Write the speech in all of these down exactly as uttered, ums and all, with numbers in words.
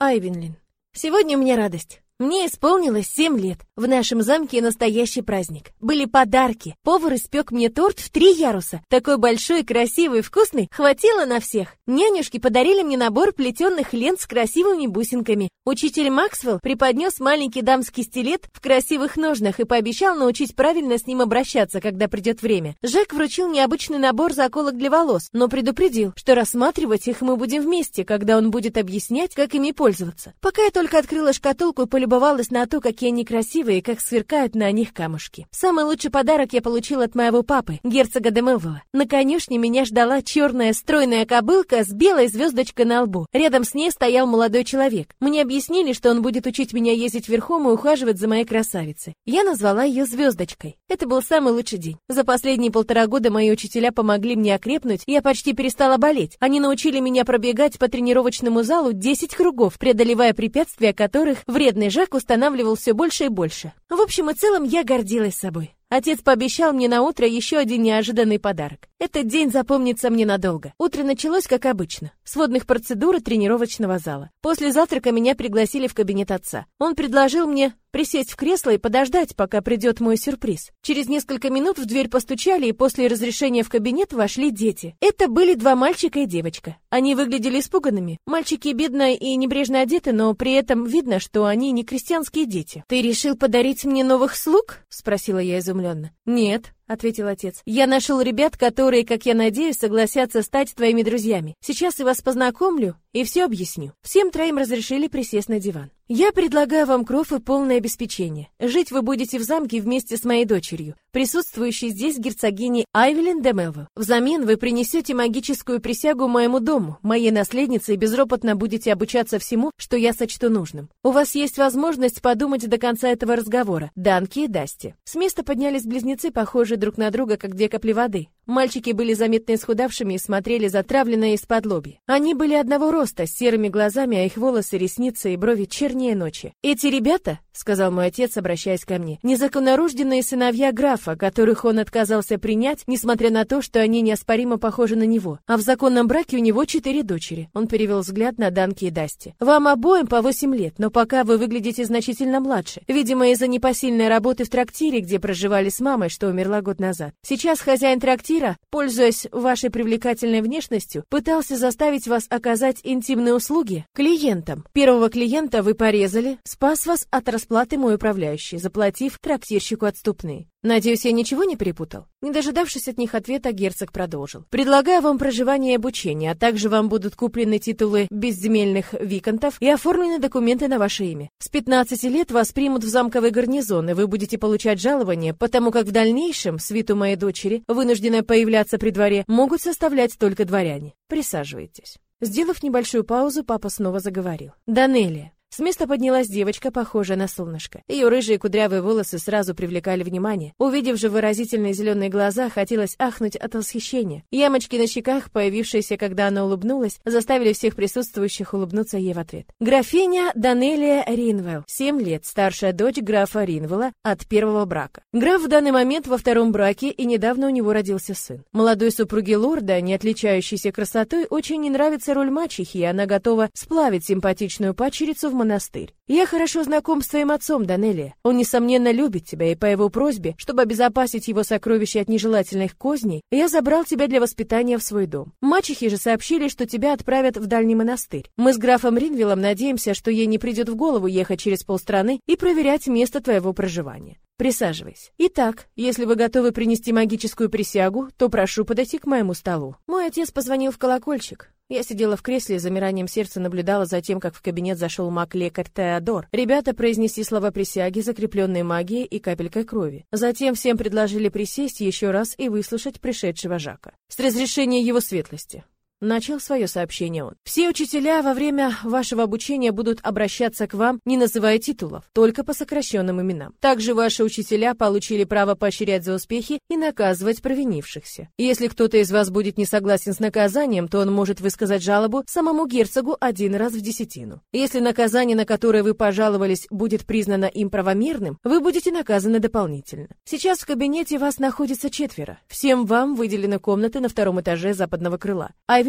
Айвенлин. Сегодня у меня радость. Мне исполнилось семь лет. В нашем замке настоящий праздник. Были подарки. Повар испек мне торт в три яруса. Такой большой, красивый, вкусный. Хватило на всех. Нянюшки подарили мне набор плетеных лент с красивыми бусинками. Учитель Максвелл преподнес маленький дамский стилет в красивых ножнах и пообещал научить правильно с ним обращаться, когда придет время. Жак вручил необычный набор заколок для волос, но предупредил, что рассматривать их мы будем вместе, когда он будет объяснять, как ими пользоваться. Пока я только открыла шкатулку и полюбовалась на то, какие они красивые и как сверкают на них камушки. Самый лучший подарок я получила от моего папы, герцога де Мелвилла. На конюшне меня ждала черная стройная кобылка с белой звездочкой на лбу. Рядом с ней стоял молодой человек. Мне объяснили, что он будет учить меня ездить верхом и ухаживать за моей красавицей. Я назвала ее Звездочкой. Это был самый лучший день. За последние полтора года мои учителя помогли мне окрепнуть, и я почти перестала болеть. Они научили меня пробегать по тренировочному залу десять кругов, преодолевая препятствия, которых вредный Жак устанавливал все больше и больше. В общем и целом, я гордилась собой. Отец пообещал мне на утро еще один неожиданный подарок. Этот день запомнится мне надолго. Утро началось, как обычно, с водных процедур и тренировочного зала. После завтрака меня пригласили в кабинет отца. Он предложил мне присесть в кресло и подождать, пока придет мой сюрприз. Через несколько минут в дверь постучали, и после разрешения в кабинет вошли дети. Это были два мальчика и девочка. Они выглядели испуганными. Мальчики бедно и небрежно одеты, но при этом видно, что они не крестьянские дети. «Ты решил подарить мне новых слуг?» — спросила я изумленно. «Нет», — ответил отец. «Я нашел ребят, которые, как я надеюсь, согласятся стать твоими друзьями. Сейчас я вас познакомлю и все объясню». Всем троим разрешили присесть на диван. «Я предлагаю вам кров и полное обеспечение. Жить вы будете в замке вместе с моей дочерью, присутствующей здесь герцогиней Айвелин де Мелвилл. Взамен вы принесете магическую присягу моему дому, моей наследнице, и безропотно будете обучаться всему, что я сочту нужным. У вас есть возможность подумать до конца этого разговора. Данки и Дасти». С места поднялись близнецы, похожие друг на друга, как две капли воды. Мальчики были заметно исхудавшими и смотрели затравленно из-под лобья. Они были одного роста, с серыми глазами, а их волосы, ресницы и брови чернее ночи. «Эти ребята, — сказал мой отец, обращаясь ко мне, — незаконнорожденные сыновья графа, которых он отказался принять, несмотря на то, что они неоспоримо похожи на него. А в законном браке у него четыре дочери». Он перевел взгляд на Данки и Дасти. «Вам обоим по восемь лет, но пока вы выглядите значительно младше. Видимо, из-за непосильной работы в трактире, где проживали с мамой, что умерла год назад. Сейчас хозяин трактира, пользуясь вашей привлекательной внешностью, пытался заставить вас оказать интимные услуги клиентам. Первого клиента вы порезали, спас вас от расплаты мой управляющий, заплатив трактирщику отступные. Надеюсь, я ничего не перепутал?» Не дожидавшись от них ответа, герцог продолжил. «Предлагаю вам проживание и обучение, а также вам будут куплены титулы безземельных виконтов и оформлены документы на ваше имя. С пятнадцати лет вас примут в замковый гарнизон, и вы будете получать жалование, потому как в дальнейшем свиту моей дочери, вынужденная появляться при дворе, могут составлять только дворяне. Присаживайтесь». Сделав небольшую паузу, папа снова заговорил. «Данелия». С места поднялась девочка, похожая на солнышко. Ее рыжие кудрявые волосы сразу привлекали внимание. Увидев же выразительные зеленые глаза, хотелось ахнуть от восхищения. Ямочки на щеках, появившиеся, когда она улыбнулась, заставили всех присутствующих улыбнуться ей в ответ. Графиня Данелия Ринвелл, семь лет, старшая дочь графа Ринвелла от первого брака. Граф в данный момент во втором браке, и недавно у него родился сын. Молодой супруге лорда, не отличающейся красотой, очень не нравится роль мачехи, и она готова сплавить симпатичную падчерицу в монастырь. «Я хорошо знаком с твоим отцом, Данелия. Он, несомненно, любит тебя, и по его просьбе, чтобы обезопасить его сокровища от нежелательных козней, я забрал тебя для воспитания в свой дом. Мачехи же сообщили, что тебя отправят в дальний монастырь. Мы с графом Ринвиллом надеемся, что ей не придет в голову ехать через полстраны и проверять место твоего проживания. Присаживайся. Итак, если вы готовы принести магическую присягу, то прошу подойти к моему столу». Мой отец позвонил в колокольчик. Я сидела в кресле и с замиранием сердца наблюдала за тем, как в кабинет зашел маг-лекарь Теодор. Ребята произнесли слова присяги, закрепленные магией и капелькой крови. Затем всем предложили присесть еще раз и выслушать пришедшего Жака. «С разрешения его светлости». Начал свое сообщение он. «Все учителя во время вашего обучения будут обращаться к вам, не называя титулов, только по сокращенным именам. Также ваши учителя получили право поощрять за успехи и наказывать провинившихся. Если кто-то из вас будет не согласен с наказанием, то он может высказать жалобу самому герцогу один раз в десятину. Если наказание, на которое вы пожаловались, будет признано им правомерным, вы будете наказаны дополнительно. Сейчас в кабинете вас находится четверо. Всем вам выделены комнаты на втором этаже западного крыла. Айвен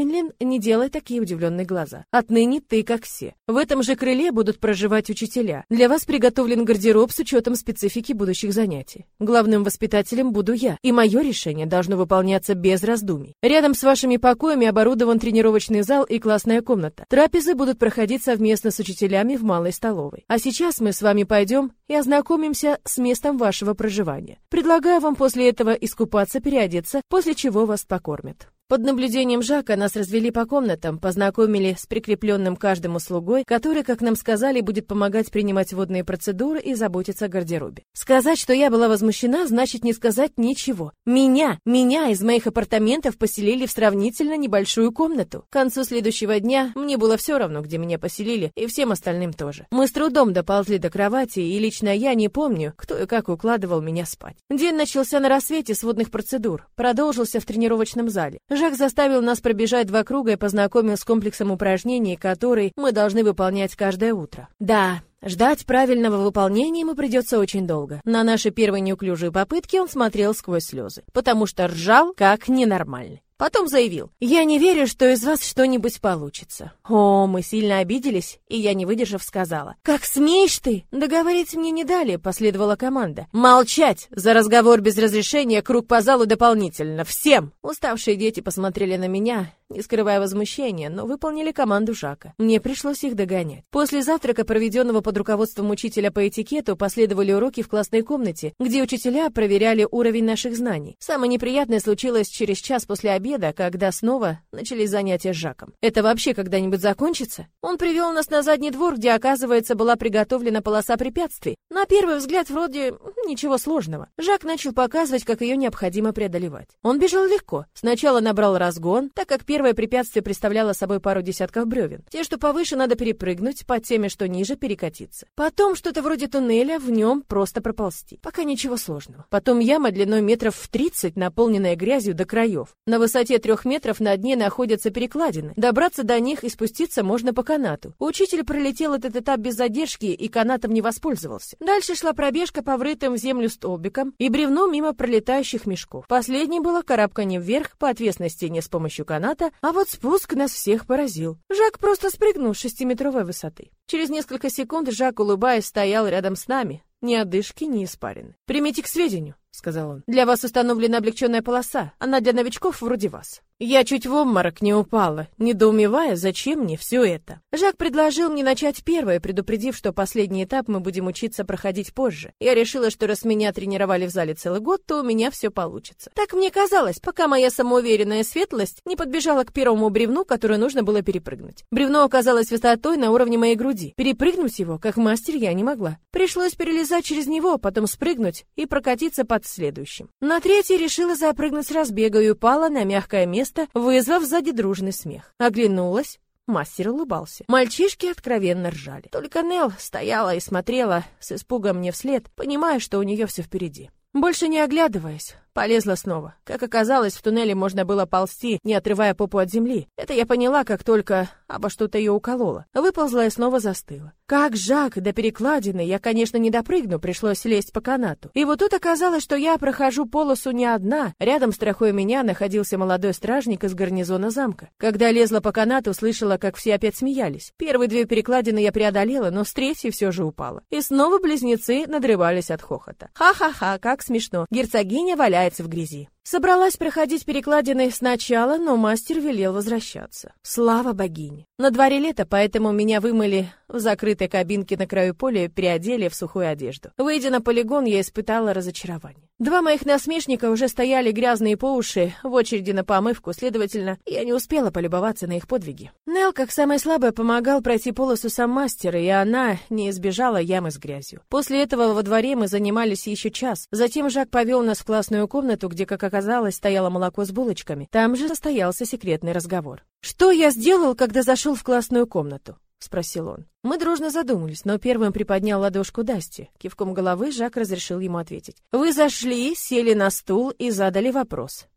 Эвелин, не делай такие удивленные глаза. Отныне ты как все. В этом же крыле будут проживать учителя. Для вас приготовлен гардероб с учетом специфики будущих занятий. Главным воспитателем буду я, и мое решение должно выполняться без раздумий. Рядом с вашими покоями оборудован тренировочный зал и классная комната. Трапезы будут проходить совместно с учителями в малой столовой. А сейчас мы с вами пойдем и ознакомимся с местом вашего проживания. Предлагаю вам после этого искупаться, переодеться, после чего вас покормят. Под наблюдением Жака нас развели по комнатам, познакомили с прикрепленным каждому слугой, который, как нам сказали, будет помогать принимать водные процедуры и заботиться о гардеробе. Сказать, что я была возмущена, значит не сказать ничего. Меня, меня из моих апартаментов поселили в сравнительно небольшую комнату. К концу следующего дня мне было все равно, где меня поселили, и всем остальным тоже. Мы с трудом доползли до кровати, и лично я не помню, кто и как укладывал меня спать. День начался на рассвете с водных процедур, продолжился в тренировочном зале. Жак заставил нас пробежать два круга и познакомил с комплексом упражнений, которые мы должны выполнять каждое утро. Да, ждать правильного выполнения ему придется очень долго. На наши первые неуклюжие попытки он смотрел сквозь слезы, потому что ржал как ненормальный. Потом заявил: «Я не верю, что из вас что-нибудь получится». О, мы сильно обиделись, и я, не выдержав, сказала: «Как смеешь ты?» Договорить мне не дали, последовала команда. «Молчать! За разговор без разрешения круг по залу дополнительно. Всем!» Уставшие дети посмотрели на меня, не скрывая возмущения, но выполнили команду Жака. Мне пришлось их догонять. После завтрака, проведенного под руководством учителя по этикету, последовали уроки в классной комнате, где учителя проверяли уровень наших знаний. Самое неприятное случилось через час после обеда, когда снова начались занятия с Жаком. Это вообще когда-нибудь закончится? Он привел нас на задний двор, где, оказывается, была приготовлена полоса препятствий. На первый взгляд, вроде ничего сложного. Жак начал показывать, как ее необходимо преодолевать. Он бежал легко. Сначала набрал разгон, так как первое препятствие представляло собой пару десятков бревен. Те, что повыше, надо перепрыгнуть, под теми, что ниже, перекатиться. Потом что-то вроде туннеля, в нем просто проползти. Пока ничего сложного. Потом яма длиной метров в тридцать, наполненная грязью до краев. На высоте трех метров на дне находятся перекладины. Добраться до них и спуститься можно по канату. Учитель пролетел этот этап без задержки и канатом не воспользовался. Дальше шла пробежка по врытым в землю столбикам и бревну мимо пролетающих мешков. Последнее было карабкание вверх по отвесной стене с помощью каната, а вот спуск нас всех поразил. Жак просто спрыгнул с шестиметровой высоты. Через несколько секунд Жак, улыбаясь, стоял рядом с нами. Ни одышки, ни испарины. «Примите к сведению», — сказал он. «Для вас установлена облегченная полоса. Она для новичков вроде вас». Я чуть в обморок не упала, недоумевая, зачем мне все это. Жак предложил мне начать первое, предупредив, что последний этап мы будем учиться проходить позже. Я решила, что раз меня тренировали в зале целый год, то у меня все получится. Так мне казалось, пока моя самоуверенная светлость не подбежала к первому бревну, которое нужно было перепрыгнуть. Бревно оказалось высотой на уровне моей груди. Перепрыгнуть его, как мастер, я не могла. Пришлось перелезать через него, потом спрыгнуть и прокатиться под следующим. На третий решила запрыгнуть с разбега и упала на мягкое место, вызвав сзади дружный смех. Оглянулась. Мастер улыбался. Мальчишки откровенно ржали. Только Нелл стояла и смотрела с испугом мне вслед, понимая, что у нее все впереди. Больше не оглядываясь, полезла снова. Как оказалось, в туннеле можно было ползти, не отрывая попу от земли. Это я поняла, как только обо что-то ее уколола. Выползла и снова застыла. Как Жак до перекладины, я, конечно, не допрыгну, пришлось лезть по канату. И вот тут оказалось, что я прохожу полосу не одна. Рядом, страхуя меня, находился молодой стражник из гарнизона замка. Когда лезла по канату, слышала, как все опять смеялись. Первые две перекладины я преодолела, но с третьей все же упала. И снова близнецы надрывались от хохота. Ха-ха-ха, как смешно. Герцогиня валяется в грязи. Собралась проходить перекладины сначала, но мастер велел возвращаться. Слава богине. На дворе лето, поэтому меня вымыли в закрытой кабинке на краю поля и переодели в сухую одежду. Выйдя на полигон, я испытала разочарование. Два моих насмешника уже стояли грязные по уши в очереди на помывку, следовательно, я не успела полюбоваться на их подвиги. Нелл, как самая слабая, помогал пройти полосу сам мастер, и она не избежала ямы с грязью. После этого во дворе мы занимались еще час. Затем Жак повел нас в классную комнату, где, как оказалось, стояло молоко с булочками. Там же состоялся секретный разговор. «Что я сделал, когда зашел в классную комнату?» — спросил он. Мы дружно задумались, но первым приподнял ладошку Дасти. Кивком головы Жак разрешил ему ответить. «Вы зашли, сели на стул и задали вопрос.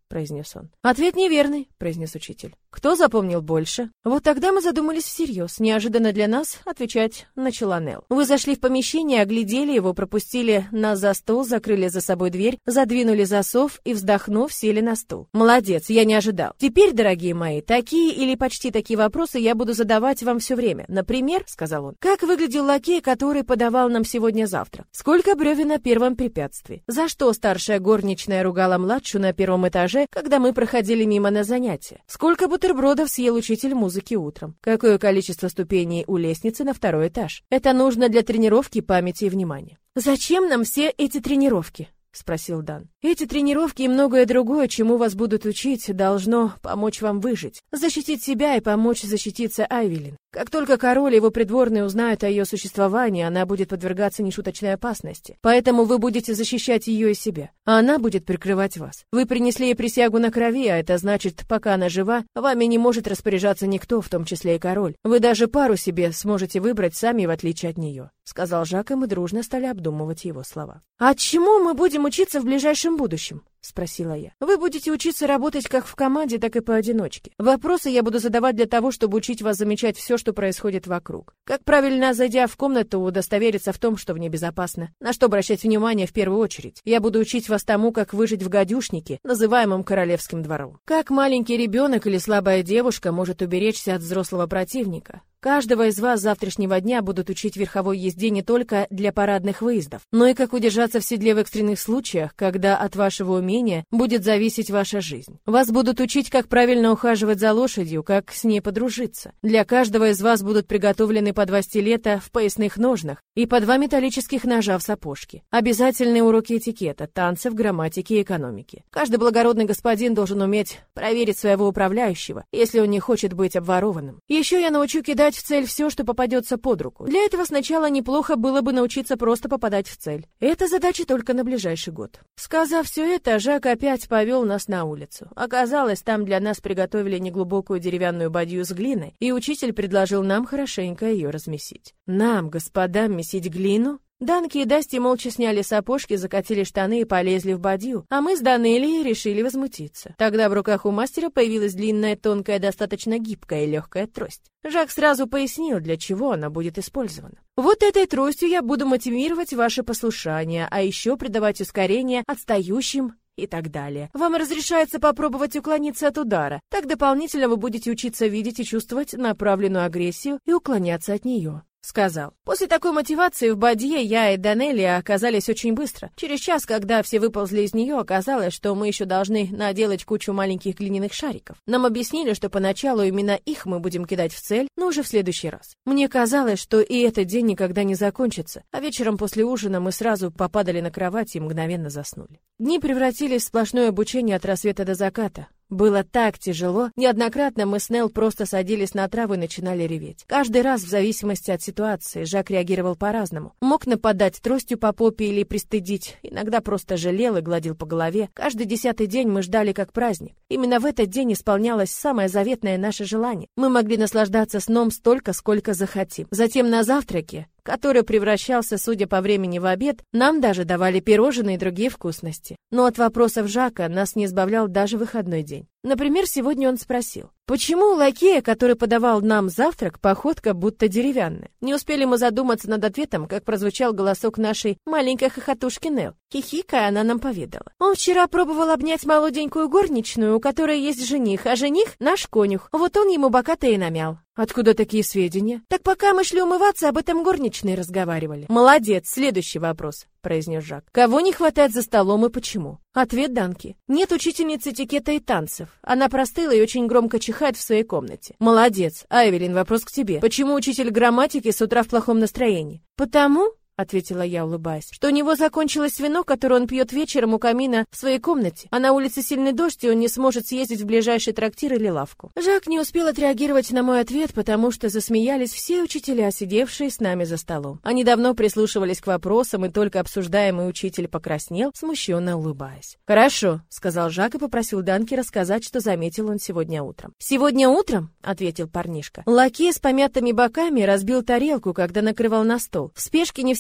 произнес он. Ответ неверный, произнес учитель. Кто запомнил больше? Вот тогда мы задумались всерьез. Неожиданно для нас отвечать начала Нелл. Вы зашли в помещение, оглядели его, пропустили нас за стол, закрыли за собой дверь, задвинули засов и, вздохнув, сели на стул. Молодец, я не ожидал. Теперь, дорогие мои, такие или почти такие вопросы я буду задавать вам все время. Например, сказал он, как выглядел лакей, который подавал нам сегодня завтрак? Сколько бревен на первом препятствии? За что старшая горничная ругала младшую на первом этаже, когда мы проходили мимо на занятия? Сколько бутербродов съел учитель музыки утром? Какое количество ступеней у лестницы на второй этаж? Это нужно для тренировки памяти и внимания. Зачем нам все эти тренировки? Спросил Дан. Эти тренировки и многое другое, чему вас будут учить, должно помочь вам выжить, защитить себя и помочь защититься Айвелин. Как только король и его придворные узнают о ее существовании, она будет подвергаться нешуточной опасности. Поэтому вы будете защищать ее и себя, а она будет прикрывать вас. Вы принесли ей присягу на крови, а это значит, пока она жива, вами не может распоряжаться никто, в том числе и король. Вы даже пару себе сможете выбрать сами, в отличие от нее, сказал Жак, и мы дружно стали обдумывать его слова. А чему мы будем учиться в ближайшем будущем? Спросила я. Вы будете учиться работать как в команде, так и поодиночке. Вопросы я буду задавать для того, чтобы учить вас замечать все, что происходит вокруг. Как правильно, зайдя в комнату, удостовериться в том, что в ней безопасно. На что обращать внимание в первую очередь. Я буду учить вас тому, как выжить в гадюшнике, называемом королевским двором. Как маленький ребенок или слабая девушка может уберечься от взрослого противника. Каждого из вас с завтрашнего дня будут учить верховой езде не только для парадных выездов, но и как удержаться в седле в экстренных случаях, когда от вашего умения будет зависеть ваша жизнь. Вас будут учить, как правильно ухаживать за лошадью, как с ней подружиться. Для каждого из вас будут приготовлены по два стилета в поясных ножнах и по два металлических ножа в сапожке. Обязательные уроки этикета, танцев, грамматики и экономики. Каждый благородный господин должен уметь проверить своего управляющего, если он не хочет быть обворованным. Еще я научу кидать в цель все, что попадется под руку. Для этого сначала неплохо было бы научиться просто попадать в цель. Это задача только на ближайший год. Сказав все это, Жак опять повел нас на улицу. Оказалось, там для нас приготовили неглубокую деревянную бадью с глиной, и учитель предложил нам хорошенько ее размесить. Нам, господам, месить глину? Данки и Дасти молча сняли сапожки, закатили штаны и полезли в бадью, а мы с Данелией решили возмутиться. Тогда в руках у мастера появилась длинная, тонкая, достаточно гибкая и легкая трость. Жак сразу пояснил, для чего она будет использована. Вот этой тростью я буду мотивировать ваше послушание, а еще придавать ускорение отстающим и так далее. Вам разрешается попробовать уклониться от удара. Так дополнительно вы будете учиться видеть и чувствовать направленную агрессию и уклоняться от нее. Сказал. После такой мотивации в бадье я и Данелия оказались очень быстро. Через час, когда все выползли из нее, оказалось, что мы еще должны наделать кучу маленьких глиняных шариков. Нам объяснили, что поначалу именно их мы будем кидать в цель, но уже в следующий раз. Мне казалось, что и этот день никогда не закончится, а вечером после ужина мы сразу попадали на кровать и мгновенно заснули. Дни превратились в сплошное обучение от рассвета до заката. Было так тяжело. Неоднократно мы с Нелл просто садились на траву и начинали реветь. Каждый раз, в зависимости от ситуации, Жак реагировал по-разному. Мог нападать тростью по попе или пристыдить. Иногда просто жалел и гладил по голове. Каждый десятый день мы ждали как праздник. Именно в этот день исполнялось самое заветное наше желание. Мы могли наслаждаться сном столько, сколько захотим. Затем на завтраке, который превращался, судя по времени, в обед, нам даже давали пирожные и другие вкусности. Но от вопросов Жака нас не избавлял даже выходной день. Например, сегодня он спросил, почему у лакея, который подавал нам завтрак, походка будто деревянная? Не успели мы задуматься над ответом, как прозвучал голосок нашей маленькой хохотушки Нелл. Хихикая, она нам поведала. Он вчера пробовал обнять молоденькую горничную, у которой есть жених, а жених — наш конюх. Вот он ему бока-то и намял. Откуда такие сведения? Так пока мы шли умываться, об этом горничные разговаривали. Молодец, следующий вопрос, произнес Жак. Кого не хватает за столом и почему? Ответ Данки. Нет учительницы этикета и танцев. Она простыла и очень громко чихает в своей комнате. Молодец. Айвелин, вопрос к тебе. Почему учитель грамматики с утра в плохом настроении? Потому... — ответила я, улыбаясь, — что у него закончилось вино, которое он пьет вечером у камина в своей комнате, а на улице сильный дождь, и он не сможет съездить в ближайший трактир или лавку. Жак не успел отреагировать на мой ответ, потому что засмеялись все учителя, сидевшие с нами за столом. Они давно прислушивались к вопросам, и только обсуждаемый учитель покраснел, смущенно улыбаясь. «Хорошо», — сказал Жак и попросил Данки рассказать, что заметил он сегодня утром. «Сегодня утром?» — ответил парнишка. Лакей с помятыми боками разбил тарелку, когда накрывал на стол. В спешке не все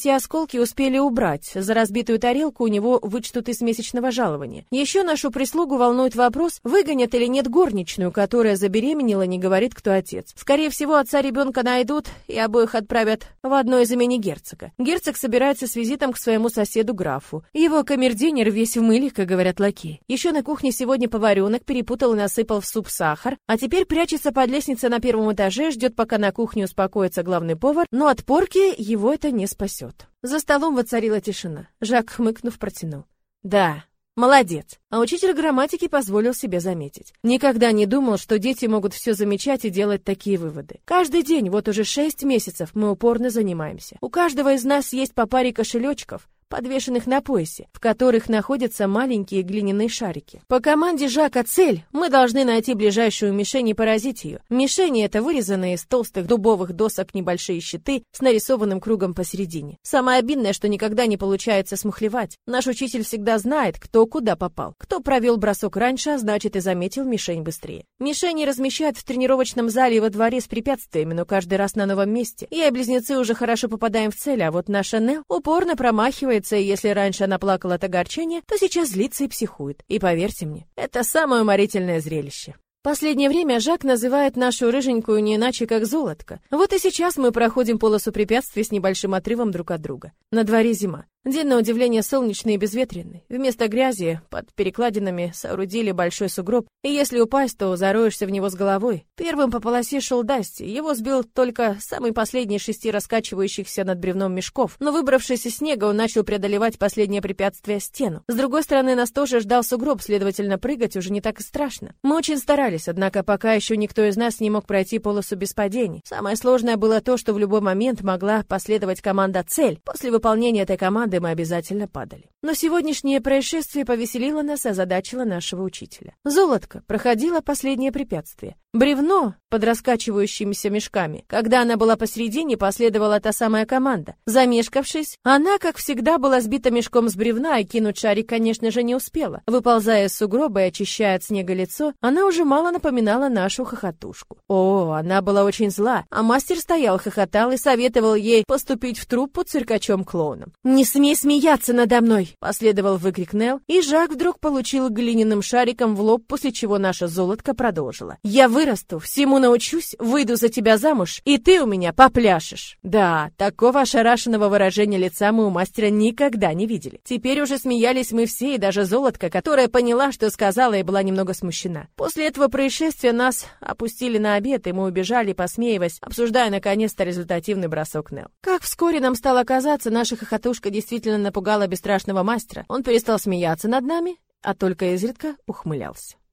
все осколки успели убрать. За разбитую тарелку у него вычтут из месячного жалования. Еще нашу прислугу волнует вопрос, выгонят или нет горничную, которая забеременела, не говорит, кто отец. Скорее всего, отца ребенка найдут и обоих отправят в одно из имений герцога. Герцог собирается с визитом к своему соседу графу. Его камердинер весь в мыле, как говорят лакеи. Еще на кухне сегодня поваренок перепутал и насыпал в суп сахар, а теперь прячется под лестницей на первом этаже, ждет, пока на кухне успокоится главный повар, но от порки его это не спасет. За столом воцарила тишина. Жак, хмыкнув, протянул: «Да, молодец». А учитель грамматики позволил себе заметить: «Никогда не думал, что дети могут все замечать и делать такие выводы. Каждый день, вот уже шесть месяцев, мы упорно занимаемся. У каждого из нас есть по паре кошелечков, подвешенных на поясе, в которых находятся маленькие глиняные шарики. По команде Жака цель, мы должны найти ближайшую мишень и поразить ее. Мишени — это вырезанные из толстых дубовых досок небольшие щиты с нарисованным кругом посередине. Самое обидное, что никогда не получается смухлевать. Наш учитель всегда знает, кто куда попал. Кто провел бросок раньше, а значит и заметил мишень быстрее. Мишени размещают в тренировочном зале и во дворе с препятствиями, но каждый раз на новом месте. Я и близнецы уже хорошо попадаем в цель, а вот наша Нел упорно промахивается, и если раньше она плакала от огорчения, то сейчас злится и психует. И поверьте мне, это самое уморительное зрелище. Последнее время Жак называет нашу рыженькую не иначе, как Золотко. Вот и сейчас мы проходим полосу препятствий с небольшим отрывом друг от друга. На дворе зима. День, на удивление, солнечный и безветренный. Вместо грязи под перекладинами соорудили большой сугроб, и если упасть, то зароешься в него с головой. Первым по полосе шел Дасти, его сбил только самый последний шести раскачивающихся над бревном мешков, но выбравшись из снега, он начал преодолевать последнее препятствие — стену. С другой стороны нас тоже ждал сугроб, следовательно, прыгать уже не так и страшно. Мы очень старались, однако пока еще никто из нас не мог пройти полосу без падений. Самое сложное было то, что в любой момент могла последовать команда «Цель». После выполнения этой команды мы обязательно падали. Но сегодняшнее происшествие повеселило нас и озадачило нашего учителя. Золотко проходила последнее препятствие. Бревно под раскачивающимися мешками. Когда она была посередине, последовала та самая команда. Замешкавшись, она, как всегда, была сбита мешком с бревна, и кинуть шарик, конечно же, не успела. Выползая из сугроба и очищая от снега лицо, она уже мало напоминала нашу хохотушку. О, она была очень зла, а мастер стоял, хохотал и советовал ей поступить в труппу циркачом-клоуном. «Не смей смеяться надо мной!» — последовал выкрик Нел, и Жак вдруг получил глиняным шариком в лоб, после чего наша Золотко продолжила: «Я вырасту, всему научусь, выйду за тебя замуж, и ты у меня попляшешь». Да, такого ошарашенного выражения лица мы у мастера никогда не видели. Теперь уже смеялись мы все, и даже Золотко, которая поняла, что сказала, и была немного смущена. После этого происшествия нас опустили на обед, и мы убежали, посмеиваясь, обсуждая наконец-то результативный бросок Нел. Как вскоре нам стало казаться, наша хохотушка действительно напугала бесстрашного мастера. Он перестал смеяться над нами, а только изредка ухмылялся.